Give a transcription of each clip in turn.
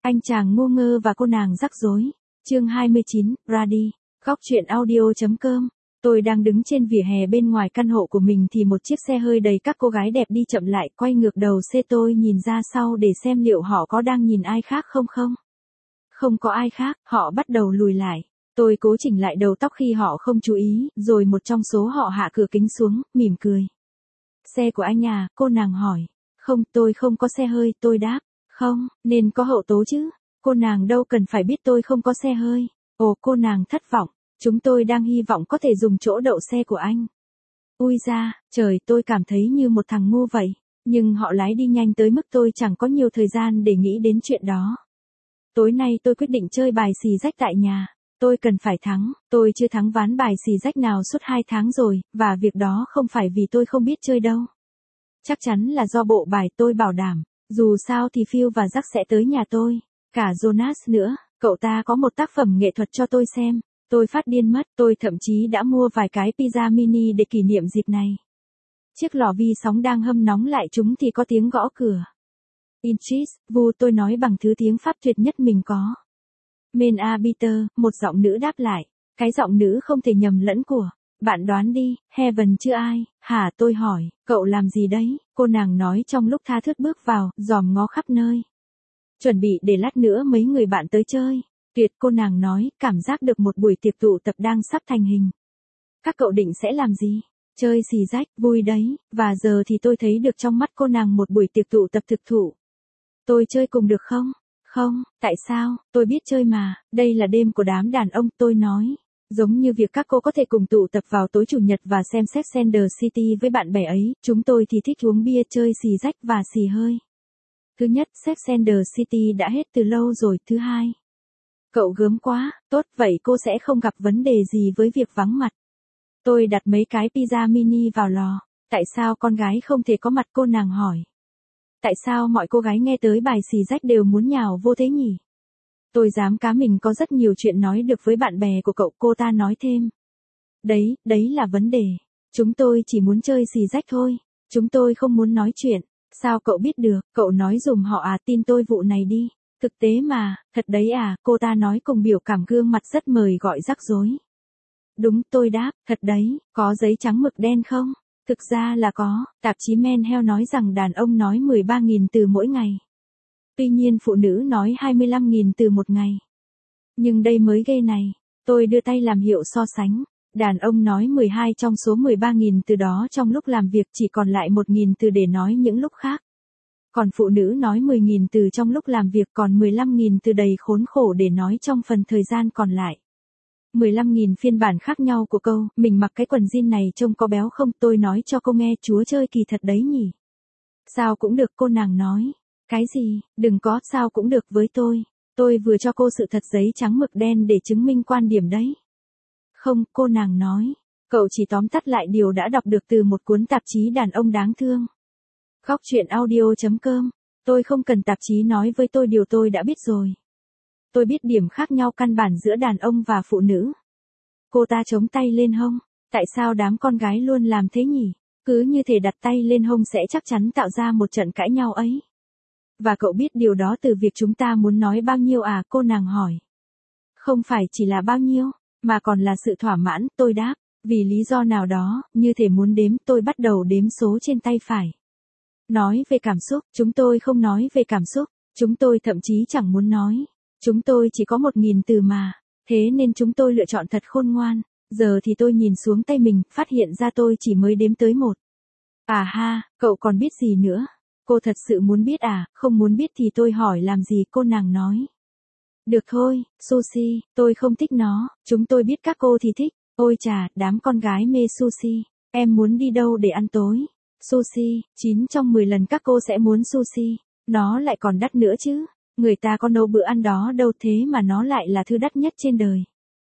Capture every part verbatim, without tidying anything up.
Anh chàng ngu ngơ và cô nàng rắc rối. Chương hai mươi chín, Brady. Góc truyện audio.com. Tôi đang đứng trên vỉa hè bên ngoài căn hộ của mình thì một chiếc xe hơi đầy các cô gái đẹp đi chậm lại, quay ngược đầu xe. Tôi nhìn ra sau để xem liệu họ có đang nhìn ai khác không không. Không có ai khác, họ bắt đầu lùi lại. Tôi cố chỉnh lại đầu tóc khi họ không chú ý, rồi một trong số họ hạ cửa kính xuống, mỉm cười. Xe của anh à, cô nàng hỏi. Không, tôi không có xe hơi, tôi đáp. Không, nên có hậu tố chứ. Cô nàng đâu cần phải biết tôi không có xe hơi. Ồ, cô nàng thất vọng. Chúng tôi đang hy vọng có thể dùng chỗ đậu xe của anh. Ui da, trời, tôi cảm thấy như một thằng ngu vậy. Nhưng họ lái đi nhanh tới mức tôi chẳng có nhiều thời gian để nghĩ đến chuyện đó. Tối nay tôi quyết định chơi bài xì rách tại nhà. Tôi cần phải thắng, tôi chưa thắng ván bài xì rách nào suốt hai tháng rồi, và việc đó không phải vì tôi không biết chơi đâu. Chắc chắn là do bộ bài, tôi bảo đảm. Dù sao thì Phil và Jack sẽ tới nhà tôi. Cả Jonas nữa, cậu ta có một tác phẩm nghệ thuật cho tôi xem. Tôi phát điên mất, tôi thậm chí đã mua vài cái pizza mini để kỷ niệm dịp này. Chiếc lò vi sóng đang hâm nóng lại chúng thì có tiếng gõ cửa. Inchis, vu tôi nói bằng thứ tiếng Pháp tuyệt nhất mình có. Men a Peter, một giọng nữ đáp lại. Cái giọng nữ không thể nhầm lẫn của. Bạn đoán đi, Heaven chưa ai, hả tôi hỏi, cậu làm gì đấy, cô nàng nói trong lúc tha thướt bước vào, dòm ngó khắp nơi. Chuẩn bị để lát nữa mấy người bạn tới chơi. Tuyệt, cô nàng nói, cảm giác được một buổi tiệc tụ tập đang sắp thành hình. Các cậu định sẽ làm gì? Chơi xì rách, vui đấy, và giờ thì tôi thấy được trong mắt cô nàng một buổi tiệc tụ tập thực thụ. Tôi chơi cùng được không? Không, tại sao, tôi biết chơi mà, đây là đêm của đám đàn ông, tôi nói. Giống như việc các cô có thể cùng tụ tập vào tối chủ nhật và xem Sex and the City với bạn bè ấy, chúng tôi thì thích uống bia, chơi xì rách và xì hơi. Thứ nhất, Sex and the City đã hết từ lâu rồi. Thứ hai, cậu gớm quá, tốt, vậy cô sẽ không gặp vấn đề gì với việc vắng mặt. Tôi đặt mấy cái pizza mini vào lò. Tại sao con gái không thể có mặt, cô nàng hỏi. Tại sao mọi cô gái nghe tới bài xì rách đều muốn nhào vô thế nhỉ? Tôi dám cá mình có rất nhiều chuyện nói được với bạn bè của cậu, cô ta nói thêm. Đấy, đấy là vấn đề. Chúng tôi chỉ muốn chơi xì rách thôi. Chúng tôi không muốn nói chuyện. Sao cậu biết được, cậu nói dùm họ à, tin tôi vụ này đi. Thực tế mà, thật đấy à, cô ta nói cùng biểu cảm, gương mặt rất mời gọi rắc rối. Đúng, tôi đáp, thật đấy, có giấy trắng mực đen không? Thực ra là có, tạp chí Men Health nói rằng đàn ông nói mười ba nghìn từ mỗi ngày. Tuy nhiên phụ nữ nói hai mươi lăm nghìn từ một ngày. Nhưng đây mới ghê này, tôi đưa tay làm hiệu so sánh. Đàn ông nói mười hai trong số mười ba nghìn từ đó trong lúc làm việc, chỉ còn lại một nghìn từ để nói những lúc khác. Còn phụ nữ nói mười nghìn từ trong lúc làm việc, còn mười lăm nghìn từ đầy khốn khổ để nói trong phần thời gian còn lại. mười lăm nghìn phiên bản khác nhau của câu, mình mặc cái quần jean này trông có béo không, tôi nói cho cô nghe, chúa chơi kỳ thật đấy nhỉ. Sao cũng được, cô nàng nói. Cái gì, đừng có, sao cũng được với tôi. Tôi vừa cho cô sự thật giấy trắng mực đen để chứng minh quan điểm đấy. Không, cô nàng nói. Cậu chỉ tóm tắt lại điều đã đọc được từ một cuốn tạp chí đàn ông đáng thương. Góc truyện audio.com. Tôi không cần tạp chí nói với tôi điều tôi đã biết rồi. Tôi biết điểm khác nhau căn bản giữa đàn ông và phụ nữ. Cô ta chống tay lên hông. Tại sao đám con gái luôn làm thế nhỉ? Cứ như thể đặt tay lên hông sẽ chắc chắn tạo ra một trận cãi nhau ấy. Và cậu biết điều đó từ việc chúng ta muốn nói bao nhiêu à, cô nàng hỏi. Không phải chỉ là bao nhiêu, mà còn là sự thỏa mãn, tôi đáp. Vì lý do nào đó, như thể muốn đếm, tôi bắt đầu đếm số trên tay phải. Nói về cảm xúc, chúng tôi không nói về cảm xúc, chúng tôi thậm chí chẳng muốn nói. Chúng tôi chỉ có một nghìn từ mà, thế nên chúng tôi lựa chọn thật khôn ngoan. Giờ thì tôi nhìn xuống tay mình, phát hiện ra tôi chỉ mới đếm tới một. À ha, cậu còn biết gì nữa? Cô thật sự muốn biết à, không muốn biết thì tôi hỏi làm gì, cô nàng nói. Được thôi, sushi, tôi không thích nó, chúng tôi biết các cô thì thích. Ôi chà, đám con gái mê sushi, em muốn đi đâu để ăn tối? Sushi, chín trong mười lần các cô sẽ muốn sushi, nó lại còn đắt nữa chứ. Người ta có nấu bữa ăn đó đâu, thế mà nó lại là thứ đắt nhất trên đời.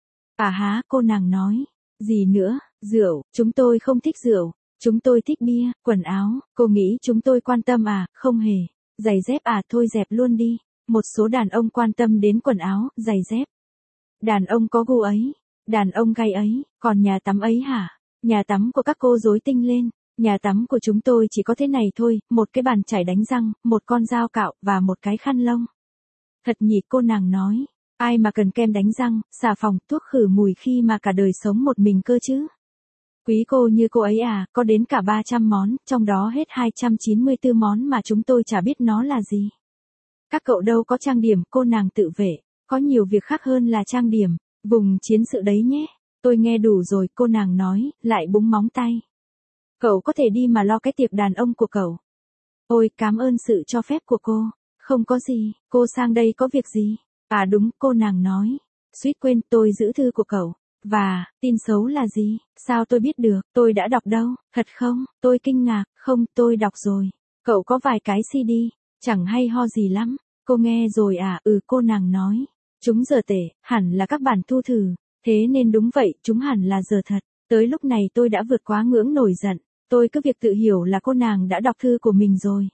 À há, cô nàng nói. Gì nữa, rượu, chúng tôi không thích rượu. Chúng tôi thích bia, quần áo, cô nghĩ chúng tôi quan tâm à, không hề. Giày dép à, thôi dẹp luôn đi. Một số đàn ông quan tâm đến quần áo, giày dép. Đàn ông có gu ấy, đàn ông gay ấy, còn nhà tắm ấy hả? Nhà tắm của các cô rối tinh lên. Nhà tắm của chúng tôi chỉ có thế này thôi, một cái bàn chải đánh răng, một con dao cạo, và một cái khăn lông. Thật nhỉ, cô nàng nói. Ai mà cần kem đánh răng, xà phòng, thuốc khử mùi khi mà cả đời sống một mình cơ chứ. Quý cô như cô ấy à, có đến cả ba trăm món, trong đó hết hai trăm chín mươi tư món mà chúng tôi chả biết nó là gì. Các cậu đâu có trang điểm, cô nàng tự vệ, có nhiều việc khác hơn là trang điểm, vùng chiến sự đấy nhé. Tôi nghe đủ rồi, cô nàng nói, lại búng móng tay. Cậu có thể đi mà lo cái tiệc đàn ông của cậu. Ôi, cảm ơn sự cho phép của cô. Không có gì, cô sang đây có việc gì? À đúng, cô nàng nói. Suýt quên, tôi giữ thư của cậu. Và, tin xấu là gì? Sao tôi biết được, tôi đã đọc đâu, thật không? Tôi kinh ngạc, không, tôi đọc rồi. Cậu có vài cái xê đê, chẳng hay ho gì lắm. Cô nghe rồi à, ừ, cô nàng nói. Chúng giờ tệ, hẳn là các bản thu thử. Thế nên đúng vậy, chúng hẳn là giờ thật. Tới lúc này tôi đã vượt quá ngưỡng nổi giận. Tôi cứ việc tự hiểu là cô nàng đã đọc thư của mình rồi.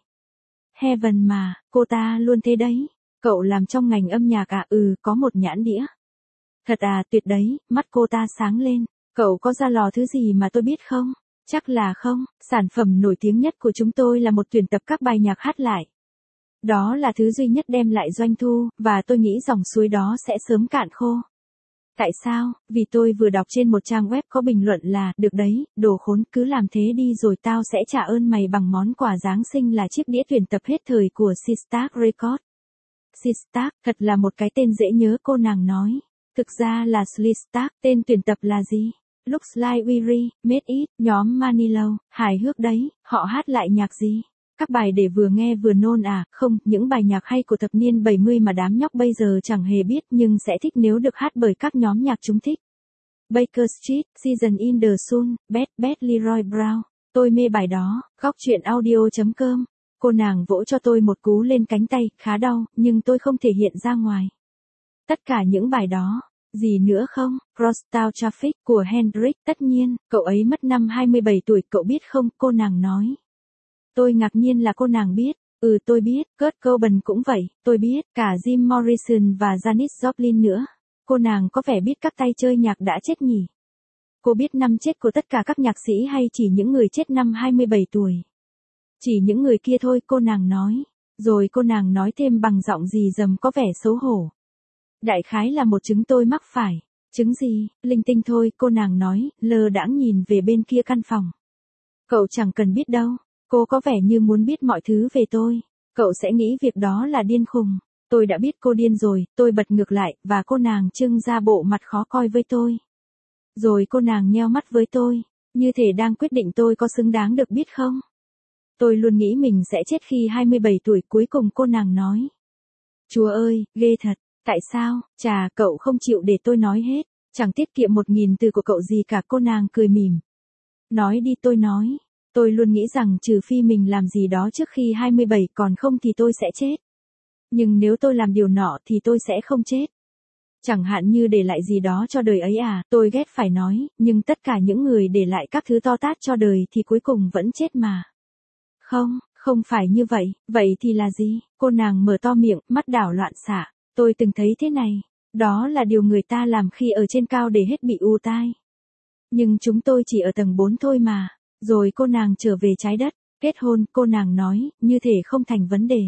Heaven mà, cô ta luôn thế đấy. Cậu làm trong ngành âm nhạc à? Ừ, có một nhãn đĩa. Thật à, tuyệt đấy, mắt cô ta sáng lên. Cậu có ra lò thứ gì mà tôi biết không? Chắc là không, sản phẩm nổi tiếng nhất của chúng tôi là một tuyển tập các bài nhạc hát lại. Đó là thứ duy nhất đem lại doanh thu, và tôi nghĩ dòng suối đó sẽ sớm cạn khô. Tại sao? Vì tôi vừa đọc trên một trang web có bình luận là, được đấy, đồ khốn, cứ làm thế đi rồi tao sẽ trả ơn mày bằng món quà Giáng sinh là chiếc đĩa tuyển tập hết thời của Sistar Records. Sistar, thật là một cái tên dễ nhớ, cô nàng nói. Thực ra là Sistar, tên tuyển tập là gì? Looks like Weary, Made It, nhóm Manilow, hài hước đấy, họ hát lại nhạc gì? Các bài để vừa nghe vừa nôn à? Không, những bài nhạc hay của thập niên bảy mươi mà đám nhóc bây giờ chẳng hề biết nhưng sẽ thích nếu được hát bởi các nhóm nhạc chúng thích. Baker Street, Season in the Sun, Bad Bad Leroy Brown. Tôi mê bài đó, góc chuyện audio chấm com. Cô nàng vỗ cho tôi một cú lên cánh tay, khá đau, nhưng tôi không thể hiện ra ngoài. Tất cả những bài đó. Gì nữa không? Crosstown Traffic của Hendrix, tất nhiên, cậu ấy mất năm hai mươi bảy tuổi, cậu biết không? Cô nàng nói. Tôi ngạc nhiên là cô nàng biết. Ừ, tôi biết, Kurt Cobain cũng vậy, tôi biết, cả Jim Morrison và Janis Joplin nữa. Cô nàng có vẻ biết các tay chơi nhạc đã chết nhỉ? Cô biết năm chết của tất cả các nhạc sĩ hay chỉ những người chết năm hai mươi bảy tuổi? Chỉ những người kia thôi, cô nàng nói. Rồi cô nàng nói thêm bằng giọng gì dầm có vẻ xấu hổ. Đại khái là một chứng tôi mắc phải. Chứng gì? Linh tinh thôi, cô nàng nói, lơ đãng nhìn về bên kia căn phòng. Cậu chẳng cần biết đâu. Cô có vẻ như muốn biết mọi thứ về tôi. Cậu sẽ nghĩ việc đó là điên khùng. Tôi đã biết cô điên rồi, tôi bật ngược lại, và cô nàng trưng ra bộ mặt khó coi với tôi. Rồi cô nàng nheo mắt với tôi, như thể đang quyết định tôi có xứng đáng được biết không. Tôi luôn nghĩ mình sẽ chết khi hai mươi bảy tuổi, cuối cùng cô nàng nói. Chúa ơi, ghê thật, tại sao, chà, cậu không chịu để tôi nói hết, chẳng tiết kiệm một nghìn từ của cậu gì cả, cô nàng cười mỉm. Nói đi, tôi nói. Tôi luôn nghĩ rằng trừ phi mình làm gì đó trước khi hai mươi bảy, còn không thì tôi sẽ chết. Nhưng nếu tôi làm điều nọ thì tôi sẽ không chết. Chẳng hạn như để lại gì đó cho đời ấy à, tôi ghét phải nói, nhưng tất cả những người để lại các thứ to tát cho đời thì cuối cùng vẫn chết mà. Không, không phải như vậy, vậy thì là gì? Cô nàng mở to miệng, mắt đảo loạn xạ. Tôi từng thấy thế này, đó là điều người ta làm khi ở trên cao để hết bị ù tai. Nhưng chúng tôi chỉ ở tầng bốn thôi mà. Rồi cô nàng trở về trái đất, kết hôn, cô nàng nói, như thể không thành vấn đề.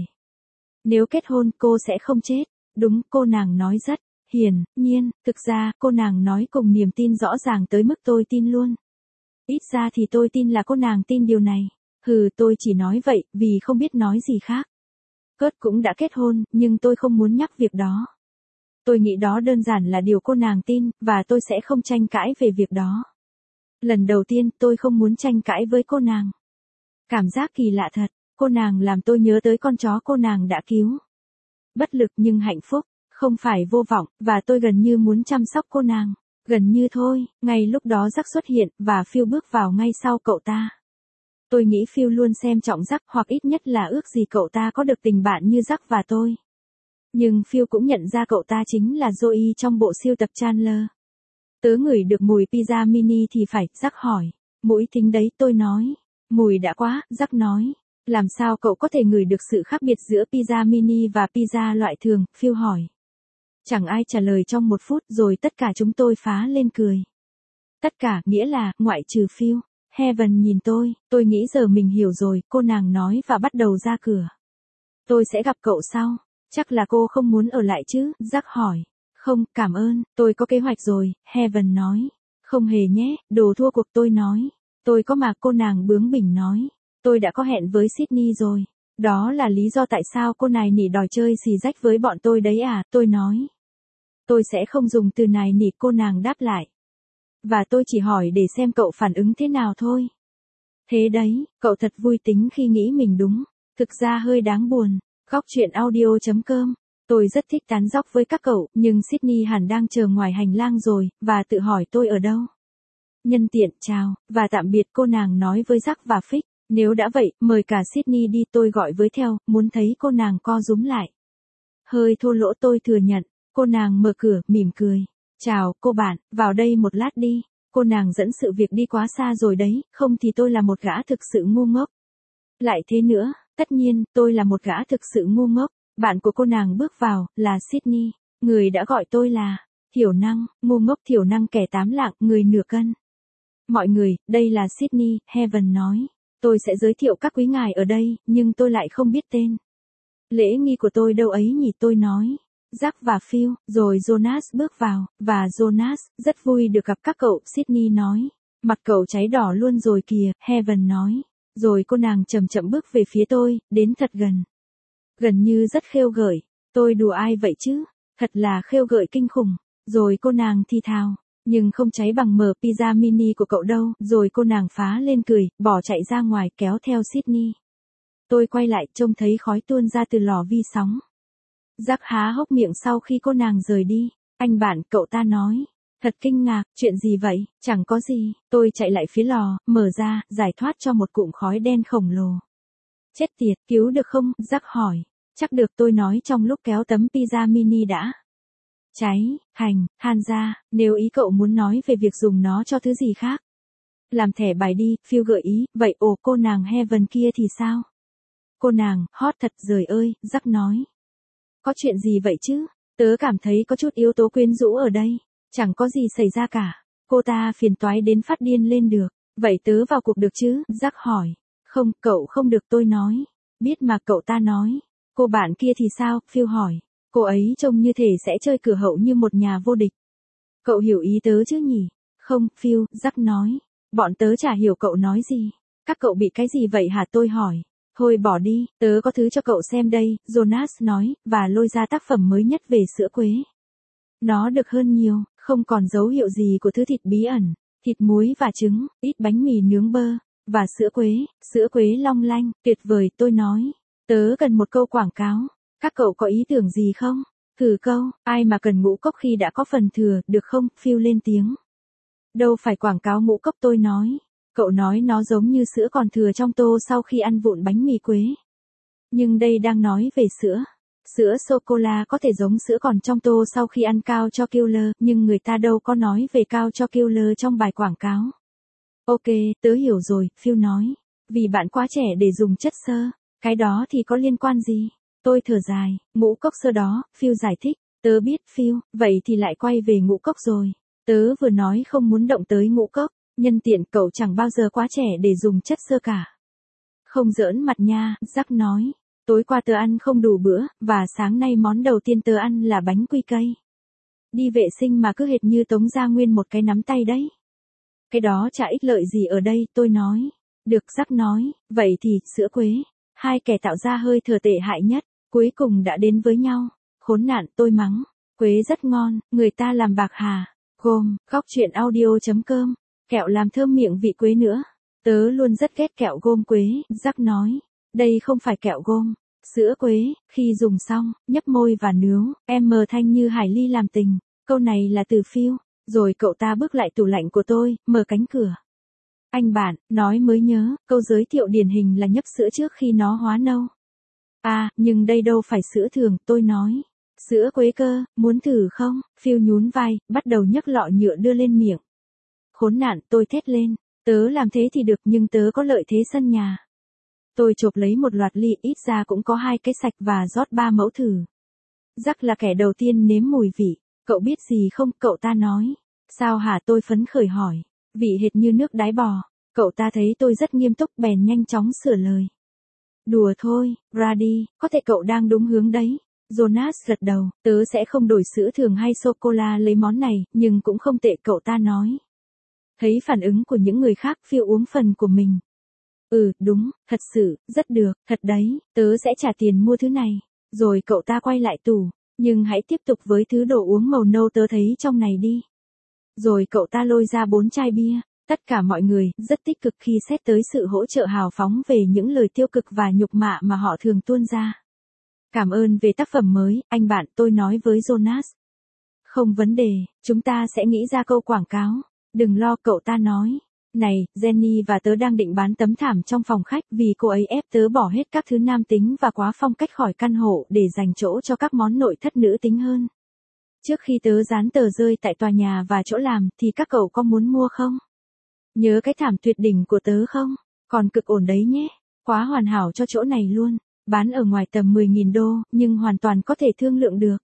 Nếu kết hôn cô sẽ không chết, đúng, cô nàng nói rất hiển nhiên, thực ra, cô nàng nói cùng niềm tin rõ ràng tới mức tôi tin luôn. Ít ra thì tôi tin là cô nàng tin điều này. Hừ, tôi chỉ nói vậy, vì không biết nói gì khác. Kurt cũng đã kết hôn, nhưng tôi không muốn nhắc việc đó. Tôi nghĩ đó đơn giản là điều cô nàng tin, và tôi sẽ không tranh cãi về việc đó. Lần đầu tiên tôi không muốn tranh cãi với cô nàng. Cảm giác kỳ lạ thật, cô nàng làm tôi nhớ tới con chó cô nàng đã cứu. Bất lực nhưng hạnh phúc, không phải vô vọng, và tôi gần như muốn chăm sóc cô nàng. Gần như thôi, ngay lúc đó Jack xuất hiện, và Phil bước vào ngay sau cậu ta. Tôi nghĩ Phil luôn xem trọng Jack, hoặc ít nhất là ước gì cậu ta có được tình bạn như Jack và tôi. Nhưng Phil cũng nhận ra cậu ta chính là Joey trong bộ sưu tập Chandler. Tớ ngửi được mùi pizza mini thì phải, Jack hỏi. Mũi thính đấy, tôi nói. Mùi đã quá, Jack nói. Làm sao cậu có thể ngửi được sự khác biệt giữa pizza mini và pizza loại thường, Phil hỏi. Chẳng ai trả lời trong một phút, rồi tất cả chúng tôi phá lên cười. Tất cả, nghĩa là, ngoại trừ Phil. Heaven nhìn tôi, tôi nghĩ giờ mình hiểu rồi, cô nàng nói và bắt đầu ra cửa. Tôi sẽ gặp cậu sau. Chắc là cô không muốn ở lại chứ, Jack hỏi. Không, cảm ơn, tôi có kế hoạch rồi, Heaven nói. Không hề nhé, đồ thua cuộc tôi nói. Tôi có mà, cô nàng bướng bỉnh nói. Tôi đã có hẹn với Sydney rồi. Đó là lý do tại sao cô này nỉ đòi chơi xì rách với bọn tôi đấy à, tôi nói. Tôi sẽ không dùng từ này nỉ, cô nàng đáp lại. Và tôi chỉ hỏi để xem cậu phản ứng thế nào thôi. Thế đấy, cậu thật vui tính khi nghĩ mình đúng. Thực ra hơi đáng buồn. Góc chuyện audio chấm com. Tôi rất thích tán dóc với các cậu, nhưng Sydney hẳn đang chờ ngoài hành lang rồi, và tự hỏi tôi ở đâu. Nhân tiện, chào, và tạm biệt, cô nàng nói với Jack và Fix. Nếu đã vậy, mời cả Sydney đi, tôi gọi với theo, muốn thấy cô nàng co rúm lại. Hơi thô lỗ tôi thừa nhận, cô nàng mở cửa, mỉm cười. Chào, cô bạn, vào đây một lát đi. Cô nàng dẫn sự việc đi quá xa rồi đấy, không thì tôi là một gã thực sự ngu ngốc. Lại thế nữa, tất nhiên, tôi là một gã thực sự ngu ngốc. Bạn của cô nàng bước vào, là Sydney. Người đã gọi tôi là thiểu năng, ngu ngốc, thiểu năng, kẻ tám lạng, người nửa cân. Mọi người, đây là Sydney, Heaven nói. Tôi sẽ giới thiệu các quý ngài ở đây, nhưng tôi lại không biết tên. Lễ nghi của tôi đâu ấy nhỉ, tôi nói. Jack và Phil, rồi Jonas bước vào, và Jonas, rất vui được gặp các cậu, Sydney nói. Mặt cậu cháy đỏ luôn rồi kìa, Heaven nói. Rồi cô nàng chậm chậm bước về phía tôi, đến thật gần. Gần như rất khêu gợi. Tôi đùa ai vậy chứ? Thật là khêu gợi kinh khủng. Rồi cô nàng thì thào. Nhưng không cháy bằng mờ pizza mini của cậu đâu. Rồi cô nàng phá lên cười, bỏ chạy ra ngoài kéo theo Sydney. Tôi quay lại trông thấy khói tuôn ra từ lò vi sóng. Jack há hốc miệng sau khi cô nàng rời đi. Anh bạn, cậu ta nói. Thật kinh ngạc, chuyện gì vậy? Chẳng có gì. Tôi chạy lại phía lò, mở ra, giải thoát cho một cụm khói đen khổng lồ. Chết tiệt, cứu được không? Jack hỏi. Chắc được, tôi nói trong lúc kéo tấm pizza mini đã. Cháy, hành, than ra, nếu ý cậu muốn nói về việc dùng nó cho thứ gì khác. Làm thẻ bài đi, Phil gợi ý, vậy ồ cô nàng Heaven kia thì sao? Cô nàng, hot thật giời ơi, Jack nói. Có chuyện gì vậy chứ? Tớ cảm thấy có chút yếu tố quyến rũ ở đây. Chẳng có gì xảy ra cả. Cô ta phiền toái đến phát điên lên được. Vậy tớ vào cuộc được chứ? Jack hỏi. Không, cậu không được, tôi nói. Biết mà, cậu ta nói. Cô bạn kia thì sao? Phil hỏi. Cô ấy trông như thể sẽ chơi cửa hậu như một nhà vô địch. Cậu hiểu ý tớ chứ nhỉ? Không, Phil, Jack nói. Bọn tớ chả hiểu cậu nói gì. Các cậu bị cái gì vậy hả, tôi hỏi. Thôi bỏ đi, tớ có thứ cho cậu xem đây, Jonas nói, và lôi ra tác phẩm mới nhất về sữa quế. Nó được hơn nhiều, không còn dấu hiệu gì của thứ thịt bí ẩn, thịt muối và trứng, ít bánh mì nướng bơ, và sữa quế, sữa quế long lanh, tuyệt vời, tôi nói. Tớ cần một câu quảng cáo, các cậu có ý tưởng gì không? Thử câu, ai mà cần ngũ cốc khi đã có phần thừa, được không? Phil lên tiếng. Đâu phải quảng cáo ngũ cốc, tôi nói. Cậu nói nó giống như sữa còn thừa trong tô sau khi ăn vụn bánh mì quế. Nhưng đây đang nói về sữa. Sữa sô-cô-la có thể giống sữa còn trong tô sau khi ăn cao cho killer, nhưng người ta đâu có nói về cao cho killer trong bài quảng cáo. Ok, tớ hiểu rồi, Phil nói. Vì bạn quá trẻ để dùng chất xơ. Cái đó thì có liên quan gì? Tôi thở dài, ngũ cốc sơ đó, Phil giải thích. Tớ biết, Phil, vậy thì lại quay về ngũ cốc rồi. Tớ vừa nói không muốn động tới ngũ cốc. Nhân tiện, cậu chẳng bao giờ quá trẻ để dùng chất xơ cả. Không giỡn mặt nha, Jack nói. Tối qua tớ ăn không đủ bữa, và sáng nay món đầu tiên tớ ăn là bánh quy cây. Đi vệ sinh mà cứ hệt như tống ra nguyên một cái nắm tay đấy. Cái đó chả ích lợi gì ở đây, tôi nói. Được, Jack nói, vậy thì, sữa quế. Hai kẻ tạo ra hơi thừa tệ hại nhất, cuối cùng đã đến với nhau. Khốn nạn, tôi mắng. Quế rất ngon, người ta làm bạc hà. Gồm, góc chuyện audio chấm com. Kẹo làm thơm miệng vị quế nữa. Tớ luôn rất ghét kẹo gôm quế, Jack nói. Đây không phải kẹo gôm. Sữa quế, khi dùng xong, nhấp môi và nướu, em mờ thanh như hải ly làm tình. Câu này là từ Phil. Rồi cậu ta bước lại tủ lạnh của tôi, mở cánh cửa. Anh bạn, nói mới nhớ, câu giới thiệu điển hình là nhấp sữa trước khi nó hóa nâu. À, nhưng đây đâu phải sữa thường, tôi nói. Sữa quế cơ, muốn thử không? Phil nhún vai, bắt đầu nhấc lọ nhựa đưa lên miệng. Khốn nạn, tôi thét lên. Tớ làm thế thì được, nhưng tớ có lợi thế sân nhà. Tôi chộp lấy một loạt ly, ít ra cũng có hai cái sạch, và rót ba mẫu thử. Jack là kẻ đầu tiên nếm mùi vị. Cậu biết gì không? Cậu ta nói. Sao hả? Tôi phấn khởi hỏi. Vị hệt như nước đái bò. Cậu ta thấy tôi rất nghiêm túc bèn nhanh chóng sửa lời. Đùa thôi, Brady, có thể cậu đang đúng hướng đấy. Jonas gật đầu, tớ sẽ không đổi sữa thường hay sô-cô-la lấy món này, nhưng cũng không tệ, cậu ta nói. Thấy phản ứng của những người khác, Phil uống phần của mình. Ừ, đúng, thật sự, rất được, thật đấy, tớ sẽ trả tiền mua thứ này. Rồi cậu ta quay lại tủ, nhưng hãy tiếp tục với thứ đồ uống màu nâu tớ thấy trong này đi. Rồi cậu ta lôi ra bốn chai bia. Tất cả mọi người rất tích cực khi xét tới sự hỗ trợ hào phóng về những lời tiêu cực và nhục mạ mà họ thường tuôn ra. Cảm ơn về tác phẩm mới, anh bạn, tôi nói với Jonas. Không vấn đề, chúng ta sẽ nghĩ ra câu quảng cáo. Đừng lo, cậu ta nói. Này, Jenny và tớ đang định bán tấm thảm trong phòng khách vì cô ấy ép tớ bỏ hết các thứ nam tính và quá phong cách khỏi căn hộ để dành chỗ cho các món nội thất nữ tính hơn. Trước khi tớ dán tờ rơi tại tòa nhà và chỗ làm thì các cậu có muốn mua không? Nhớ cái thảm tuyệt đỉnh của tớ không? Còn cực ổn đấy nhé. Quá hoàn hảo cho chỗ này luôn. Bán ở ngoài tầm mười nghìn đô, nhưng hoàn toàn có thể thương lượng được.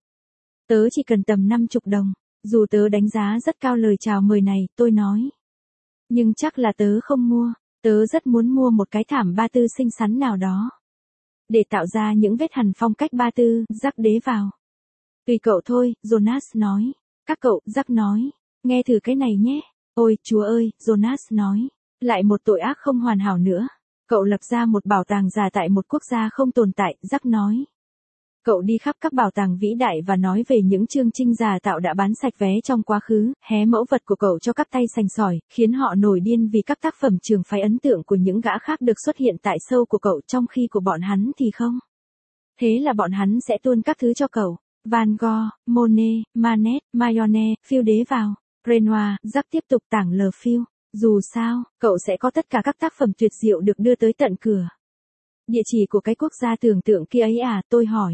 Tớ chỉ cần tầm năm mươi đồng. Dù tớ đánh giá rất cao lời chào mời này, tôi nói. Nhưng chắc là tớ không mua. Tớ rất muốn mua một cái thảm ba tư xinh xắn nào đó. Để tạo ra những vết hằn phong cách ba tư, Jack đế vào. Tùy cậu thôi, Jonas nói. Các cậu, Jack nói. Nghe thử cái này nhé. Ôi, chúa ơi, Jonas nói. Lại một tội ác không hoàn hảo nữa. Cậu lập ra một bảo tàng giả tại một quốc gia không tồn tại, Jack nói. Cậu đi khắp các bảo tàng vĩ đại và nói về những chương trình giả tạo đã bán sạch vé trong quá khứ, hé mẫu vật của cậu cho các tay sành sỏi, khiến họ nổi điên vì các tác phẩm trường phái ấn tượng của những gã khác được xuất hiện tại show của cậu trong khi của bọn hắn thì không. Thế là bọn hắn sẽ tuôn các thứ cho cậu. Van Gogh, Monet, Manet, Mayonnaise, Phil đế vào. Renoir, Jack tiếp tục tảng lờ Phil. Dù sao, cậu sẽ có tất cả các tác phẩm tuyệt diệu được đưa tới tận cửa. Địa chỉ của cái quốc gia tưởng tượng kia ấy à, tôi hỏi.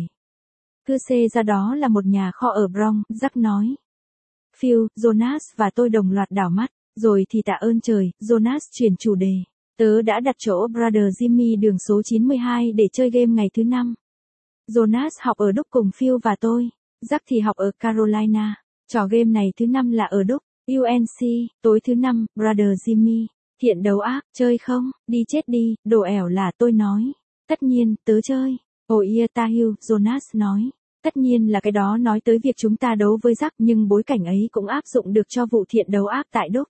Cứ xê ra đó là một nhà kho ở Bronx, Jack nói. Phil, Jonas và tôi đồng loạt đảo mắt. Rồi thì tạ ơn trời, Jonas chuyển chủ đề. Tớ đã đặt chỗ Brother Jimmy đường số chín mươi hai để chơi game ngày thứ năm. Jonas học ở Đức cùng Phil và tôi. Jack thì học ở Carolina. Trò game này thứ năm là ở Đức. u en xê, tối thứ năm, Brother Jimmy. Thiện đấu ác, chơi không? Đi chết đi, đồ ẻo là tôi nói. Tất nhiên, tớ chơi. Ồ yeah ta hiu, Jonas nói. Tất nhiên là cái đó nói tới việc chúng ta đấu với Jack, nhưng bối cảnh ấy cũng áp dụng được cho vụ thiện đấu ác tại Đức.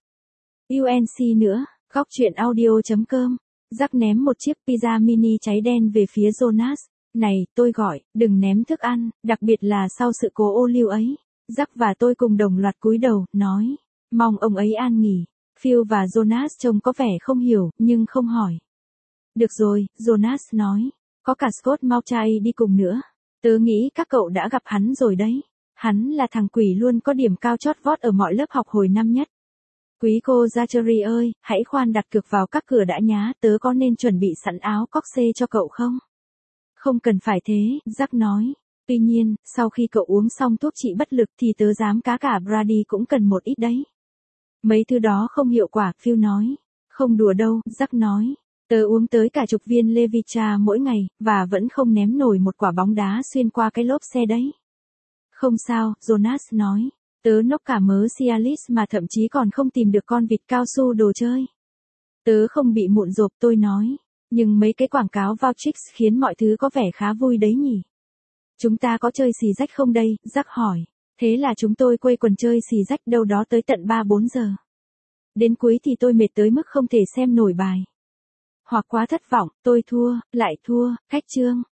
u en xê nữa, góc truyện audio chấm com. Jack ném một chiếc pizza mini cháy đen về phía Jonas. Này, tôi gọi, đừng ném thức ăn, đặc biệt là sau sự cố ô liu ấy. Jack và tôi cùng đồng loạt cúi đầu, nói. Mong ông ấy an nghỉ. Phil và Jonas trông có vẻ không hiểu, nhưng không hỏi. Được rồi, Jonas nói. Có cả Scott Mauchai đi cùng nữa. Tớ nghĩ các cậu đã gặp hắn rồi đấy. Hắn là thằng quỷ luôn có điểm cao chót vót ở mọi lớp học hồi năm nhất. Quý cô Zachary ơi, hãy khoan đặt cược vào các cửa đã nhá, tớ có nên chuẩn bị sẵn áo cocktail cho cậu không? Không cần phải thế, Jack nói. Tuy nhiên, sau khi cậu uống xong thuốc trị bất lực thì tớ dám cá cả Brady cũng cần một ít đấy. Mấy thứ đó không hiệu quả, Phil nói. Không đùa đâu, Jack nói. Tớ uống tới cả chục viên Levitra mỗi ngày, và vẫn không ném nổi một quả bóng đá xuyên qua cái lốp xe đấy. Không sao, Jonas nói. Tớ nốc cả mớ Cialis mà thậm chí còn không tìm được con vịt cao su đồ chơi. Tớ không bị mụn rộp, tôi nói. Nhưng mấy cái quảng cáo vouchers khiến mọi thứ có vẻ khá vui đấy nhỉ. Chúng ta có chơi xì rách không đây, Jack hỏi. Thế là chúng tôi quây quần chơi xì rách đâu đó tới tận ba bốn giờ. Đến cuối thì tôi mệt tới mức không thể xem nổi bài. Hoặc quá thất vọng, tôi thua, lại thua, cách chương.